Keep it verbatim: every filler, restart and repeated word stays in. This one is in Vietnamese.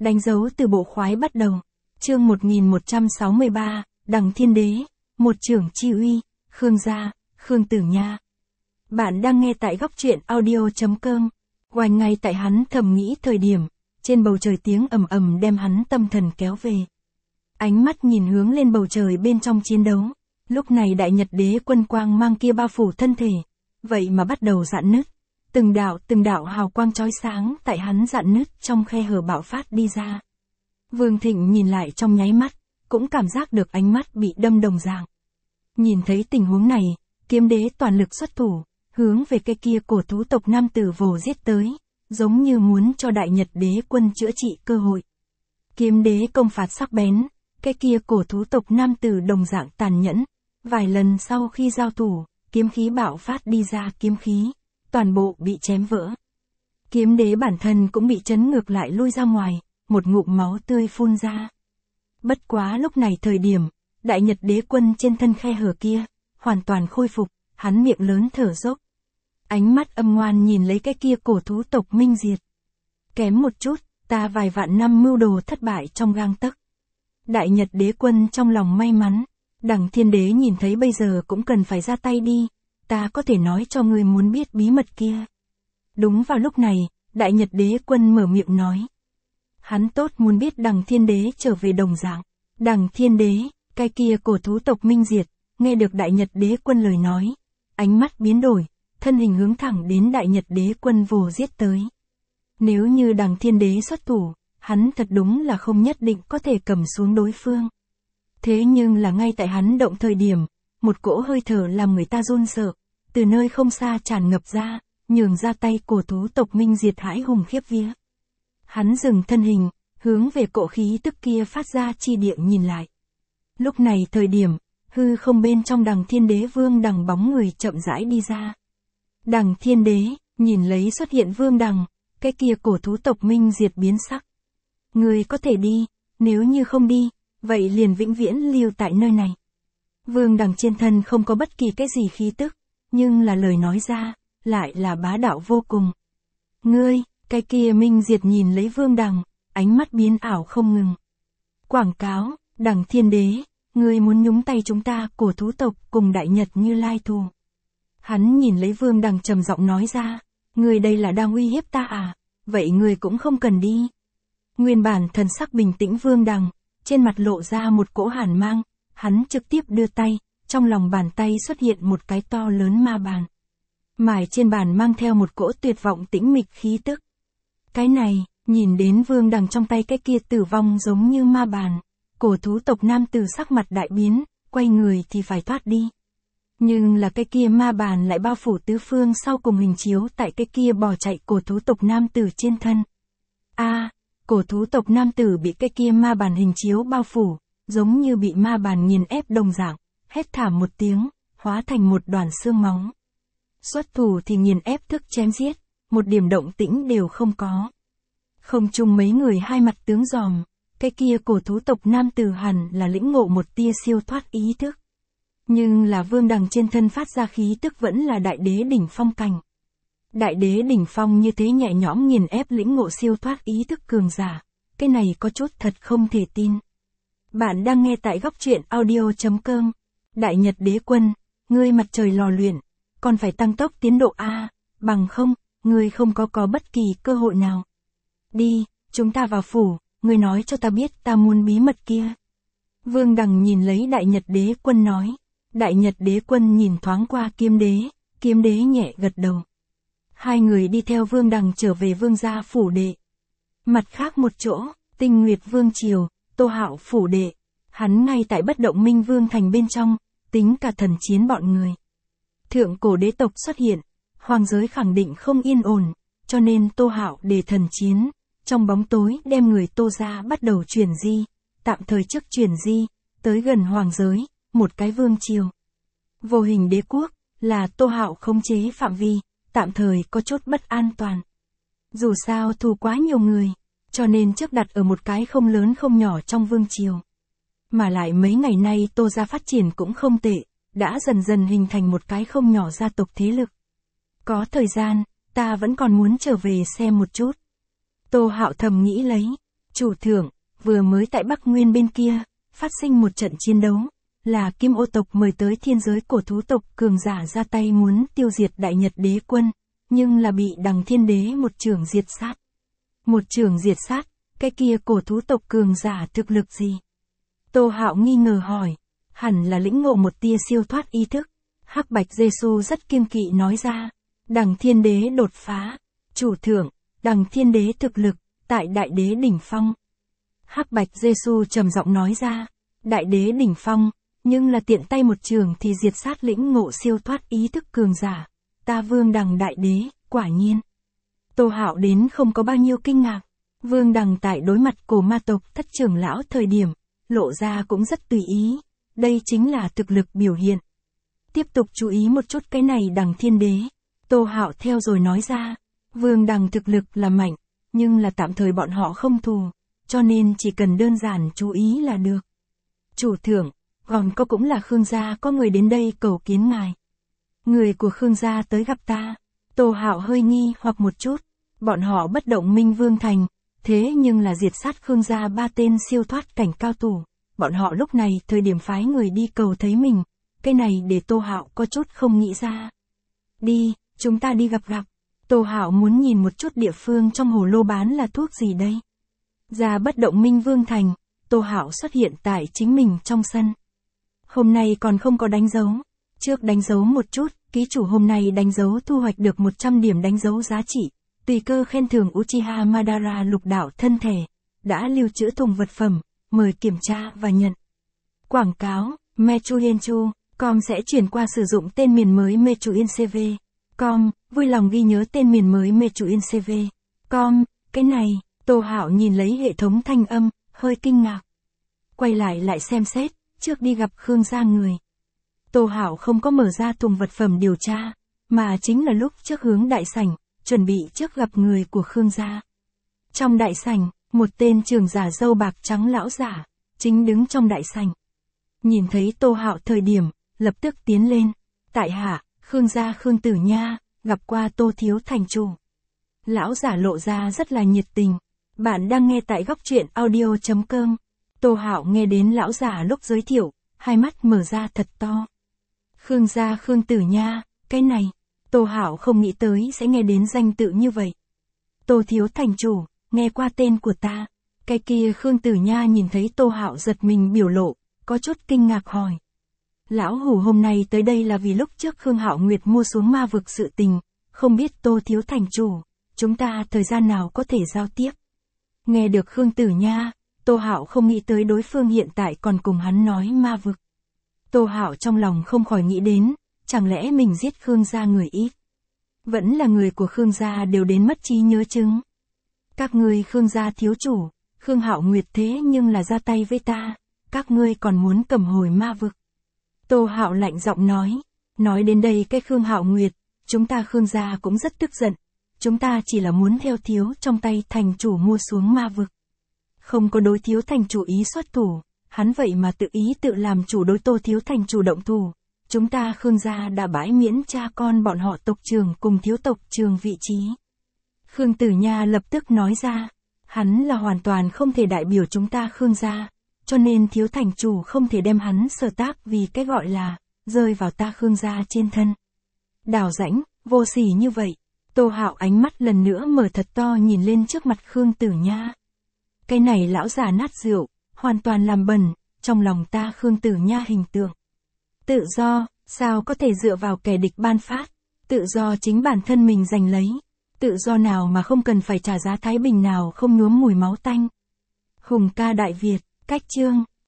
Đánh dấu từ bộ khoái bắt đầu. Chương một nghìn một trăm sáu mươi ba, Đằng Thiên Đế, một trưởng chi uy, Khương gia, Khương Tử Nha. Bạn đang nghe tại góc truyện audio chấm com. Hoành ngay tại hắn thầm nghĩ thời điểm, trên bầu trời tiếng ầm ầm đem hắn tâm thần kéo về. Ánh mắt nhìn hướng lên bầu trời bên trong chiến đấu. Lúc này Đại Nhật Đế quân quang mang kia bao phủ thân thể, vậy mà bắt đầu rạn nứt. Từng đạo từng đạo hào quang chói sáng tại hắn rạn nứt trong khe hở bạo phát đi ra. Vương Thịnh nhìn lại trong nháy mắt, cũng cảm giác được ánh mắt bị đâm đồng dạng. Nhìn thấy tình huống này, Kiếm Đế toàn lực xuất thủ, hướng về cái kia cổ thú tộc nam tử vồ giết tới, giống như muốn cho Đại Nhật Đế quân chữa trị cơ hội. Kiếm Đế công phạt sắc bén, cái kia cổ thú tộc nam tử đồng dạng tàn nhẫn, vài lần sau khi giao thủ, kiếm khí bạo phát đi ra kiếm khí, toàn bộ bị chém vỡ. Kiếm Đế bản thân cũng bị chấn ngược lại lui ra ngoài, một ngụm máu tươi phun ra. Bất quá lúc này thời điểm, Đại Nhật Đế quân trên thân khe hở kia, hoàn toàn khôi phục, hắn miệng lớn thở dốc. Ánh mắt âm ngoan nhìn lấy cái kia cổ thú tộc minh diệt. Kém một chút, ta vài vạn năm mưu đồ thất bại trong gang tấc. Đại Nhật Đế quân trong lòng may mắn, Đằng Thiên Đế nhìn thấy bây giờ cũng cần phải ra tay đi, ta có thể nói cho ngươi muốn biết bí mật kia. Đúng vào lúc này, Đại Nhật Đế quân mở miệng nói. Hắn tốt muốn biết Đằng Thiên Đế trở về đồng dạng. Đằng Thiên Đế, cái kia cổ thú tộc minh diệt, nghe được Đại Nhật Đế quân lời nói, ánh mắt biến đổi, thân hình hướng thẳng đến Đại Nhật Đế quân vồ giết tới. Nếu như Đằng Thiên Đế xuất thủ, hắn thật đúng là không nhất định có thể cầm xuống đối phương. Thế nhưng là ngay tại hắn động thời điểm, một cỗ hơi thở làm người ta run sợ, từ nơi không xa tràn ngập ra, nhường ra tay cổ thú tộc minh diệt hãi hùng khiếp vía. Hắn dừng thân hình, hướng về cỗ khí tức kia phát ra chi địa nhìn lại. Lúc này thời điểm, hư không bên trong Đằng Thiên Đế Vương Đằng bóng người chậm rãi đi ra. Đằng Thiên Đế, nhìn lấy xuất hiện Vương Đằng, cái kia cổ thú tộc minh diệt biến sắc. Người có thể đi, nếu như không đi, vậy liền vĩnh viễn lưu tại nơi này. Vương Đằng trên thân không có bất kỳ cái gì khí tức, nhưng là lời nói ra, lại là bá đạo vô cùng. Ngươi, cái kia minh diệt nhìn lấy Vương Đằng, ánh mắt biến ảo không ngừng. Quảng cáo, Đằng Thiên Đế, ngươi muốn nhúng tay chúng ta cổ thú tộc cùng Đại Nhật Như Lai thù. Hắn nhìn lấy Vương Đằng trầm giọng nói ra, ngươi đây là đang uy hiếp ta à, vậy ngươi cũng không cần đi. Nguyên bản thần sắc bình tĩnh Vương Đằng, trên mặt lộ ra một cỗ hàn mang, hắn trực tiếp đưa tay, trong lòng bàn tay xuất hiện một cái to lớn ma bàn. Mài trên bàn mang theo một cỗ tuyệt vọng tĩnh mịch khí tức. Cái này, nhìn đến Vương Đằng trong tay cái kia tử vong giống như ma bàn, cổ thú tộc nam tử sắc mặt đại biến, quay người thì phải thoát đi. Nhưng là cái kia ma bàn lại bao phủ tứ phương sau cùng hình chiếu tại cái kia bỏ chạy cổ thú tộc nam tử trên thân. A, à, cổ thú tộc nam tử bị cái kia ma bàn hình chiếu bao phủ, giống như bị ma bàn nghiền ép đồng dạng, hét thảm một tiếng, hóa thành một đoàn xương máu. Xuất thủ thì nghiền ép thức chém giết, một điểm động tĩnh đều không có. Không chung mấy người hai mặt tướng giòm, cái kia cổ thú tộc nam tử hẳn là lĩnh ngộ một tia siêu thoát ý thức. Nhưng là Vương Đằng trên thân phát ra khí tức vẫn là Đại Đế đỉnh phong cảnh. Đại Đế đỉnh phong như thế nhẹ nhõm nghiền ép lĩnh ngộ siêu thoát ý thức cường giả, cái này có chút thật không thể tin. Bạn đang nghe tại góc truyện audio chấm com. Đại Nhật Đế quân, ngươi mặt trời lò luyện, còn phải tăng tốc tiến độ a, bằng không, ngươi không có có bất kỳ cơ hội nào. Đi, chúng ta vào phủ, ngươi nói cho ta biết ta muốn bí mật kia. Vương Đằng nhìn lấy Đại Nhật Đế quân nói. Đại Nhật Đế quân nhìn thoáng qua Kiếm Đế, Kiếm Đế nhẹ gật đầu. Hai người đi theo Vương Đằng trở về Vương gia phủ đệ. Mặt khác một chỗ, Tinh Nguyệt Vương triều, Tô Hạo phủ đệ, hắn ngay tại Bất Động Minh Vương thành bên trong, tính cả thần chiến bọn người. Thượng cổ đế tộc xuất hiện, hoàng giới khẳng định không yên ổn, cho nên Tô Hạo để thần chiến, trong bóng tối đem người Tô gia bắt đầu chuyển di, tạm thời trước chuyển di, tới gần hoàng giới, một cái vương triều. Vô hình đế quốc, là Tô Hạo khống chế phạm vi, tạm thời có chút bất an toàn. Dù sao thù quá nhiều người, cho nên trước đặt ở một cái không lớn không nhỏ trong vương triều. Mà lại mấy ngày nay Tô gia phát triển cũng không tệ, đã dần dần hình thành một cái không nhỏ gia tộc thế lực. Có thời gian, ta vẫn còn muốn trở về xem một chút. Tô Hạo thầm nghĩ lấy, Chủ thượng, vừa mới tại Bắc Nguyên bên kia, phát sinh một trận chiến đấu, là Kim Ô tộc mời tới thiên giới cổ thú tộc cường giả ra tay muốn tiêu diệt Đại Nhật đế quân, nhưng là bị Đằng Thiên Đế một chưởng diệt sát. Một chưởng diệt sát, cái kia cổ thú tộc cường giả thực lực gì? Tô Hạo nghi ngờ hỏi, hẳn là lĩnh ngộ một tia siêu thoát ý thức. Hắc Bạch Giê-xu rất kiêng kỵ nói ra, Đằng Thiên Đế đột phá, chủ thượng, Đằng Thiên Đế thực lực, tại Đại Đế đỉnh phong. Hắc Bạch Giê-xu trầm giọng nói ra, Đại Đế đỉnh phong, nhưng là tiện tay một trường thì diệt sát lĩnh ngộ siêu thoát ý thức cường giả, ta Vương Đằng Đại Đế, quả nhiên. Tô Hạo đến không có bao nhiêu kinh ngạc, Vương Đằng tại đối mặt cổ ma tộc thất trưởng lão thời điểm, lộ ra cũng rất tùy ý, đây chính là thực lực biểu hiện. Tiếp tục chú ý một chút cái này Đằng Thiên Đế, Tô Hạo theo rồi nói ra, Vương Đằng thực lực là mạnh, nhưng là tạm thời bọn họ không thù, cho nên chỉ cần đơn giản chú ý là được. Chủ thượng, còn có cũng là Khương gia có người đến đây cầu kiến ngài. Người của Khương gia tới gặp ta. Tô Hạo hơi nghi hoặc một chút, bọn họ bất động Minh Vương Thành, thế nhưng là diệt sát Khương gia ba tên siêu thoát cảnh cao thủ, bọn họ lúc này thời điểm phái người đi cầu thấy mình, cái này để Tô Hạo có chút không nghĩ ra. Đi, chúng ta đi gặp gặp. Tô Hạo muốn nhìn một chút địa phương trong hồ lô bán là thuốc gì đây. Ra bất động Minh Vương Thành, Tô Hạo xuất hiện tại chính mình trong sân. Hôm nay còn không có đánh dấu, trước đánh dấu một chút, ký chủ hôm nay đánh dấu thu hoạch được một trăm điểm đánh dấu giá trị, tùy cơ khen thưởng Uchiha Madara lục đạo thân thể, đã lưu trữ thùng vật phẩm, mời kiểm tra và nhận. Quảng cáo, Mechuyenchu, com sẽ chuyển qua sử dụng tên miền mới Mechuyencv. Com, vui lòng ghi nhớ tên miền mới Mechuyencv. Com, cái này, Tô Hạo nhìn lấy hệ thống thanh âm, hơi kinh ngạc. Quay lại lại xem xét, trước đi gặp Khương gia người. Tô Hạo không có mở ra thùng vật phẩm điều tra, mà chính là lúc trước hướng đại sảnh, chuẩn bị trước gặp người của Khương gia. Trong đại sảnh, một tên trưởng giả râu bạc trắng lão giả, chính đứng trong đại sảnh. Nhìn thấy Tô Hạo thời điểm, lập tức tiến lên. Tại hạ, Khương gia Khương Tử Nha, gặp qua Tô thiếu thành chủ. Lão giả lộ ra rất là nhiệt tình. Bạn đang nghe tại góc truyện audio chấm com. Tô Hạo nghe đến lão giả lúc giới thiệu, hai mắt mở ra thật to. Khương gia Khương Tử Nha, cái này, Tô Hạo không nghĩ tới sẽ nghe đến danh tự như vậy. Tô thiếu thành chủ, nghe qua tên của ta. Cái kia Khương Tử Nha nhìn thấy Tô Hạo giật mình biểu lộ, có chút kinh ngạc hỏi. Lão hủ hôm nay tới đây là vì lúc trước Khương Hạo Nguyệt mua xuống ma vực sự tình, không biết Tô thiếu thành chủ, chúng ta thời gian nào có thể giao tiếp. Nghe được Khương Tử Nha, Tô Hạo không nghĩ tới đối phương hiện tại còn cùng hắn nói ma vực. Tô Hạo trong lòng không khỏi nghĩ đến, chẳng lẽ mình giết Khương gia người ít. Vẫn là người của Khương gia đều đến mất trí nhớ chứng. Các ngươi Khương gia thiếu chủ, Khương Hạo Nguyệt thế nhưng là ra tay với ta, các ngươi còn muốn cầm hồi ma vực. Tô Hạo lạnh giọng nói, nói đến đây cái Khương Hạo Nguyệt, chúng ta Khương gia cũng rất tức giận. Chúng ta chỉ là muốn theo thiếu trong tay thành chủ mua xuống ma vực. Không có đối thiếu thành chủ ý xuất thủ, hắn vậy mà tự ý tự làm chủ đối Tô thiếu thành chủ động thủ. Chúng ta Khương gia đã bãi miễn cha con bọn họ tộc trưởng cùng thiếu tộc trưởng vị trí. Khương Tử Nha lập tức nói ra, hắn là hoàn toàn không thể đại biểu chúng ta Khương gia, cho nên thiếu thành chủ không thể đem hắn sở tác vì cái gọi là, rơi vào ta Khương gia trên thân. Đào rãnh, vô sỉ như vậy. Tô Hạo ánh mắt lần nữa mở thật to nhìn lên trước mặt Khương Tử Nha. Cái này lão già nát rượu, hoàn toàn làm bẩn, trong lòng ta Khương Tử Nha hình tượng. Tự do, sao có thể dựa vào kẻ địch ban phát, tự do chính bản thân mình giành lấy, tự do nào mà không cần phải trả giá thái bình nào không nhuốm mùi máu tanh. Hùng ca Đại Việt, cách chương.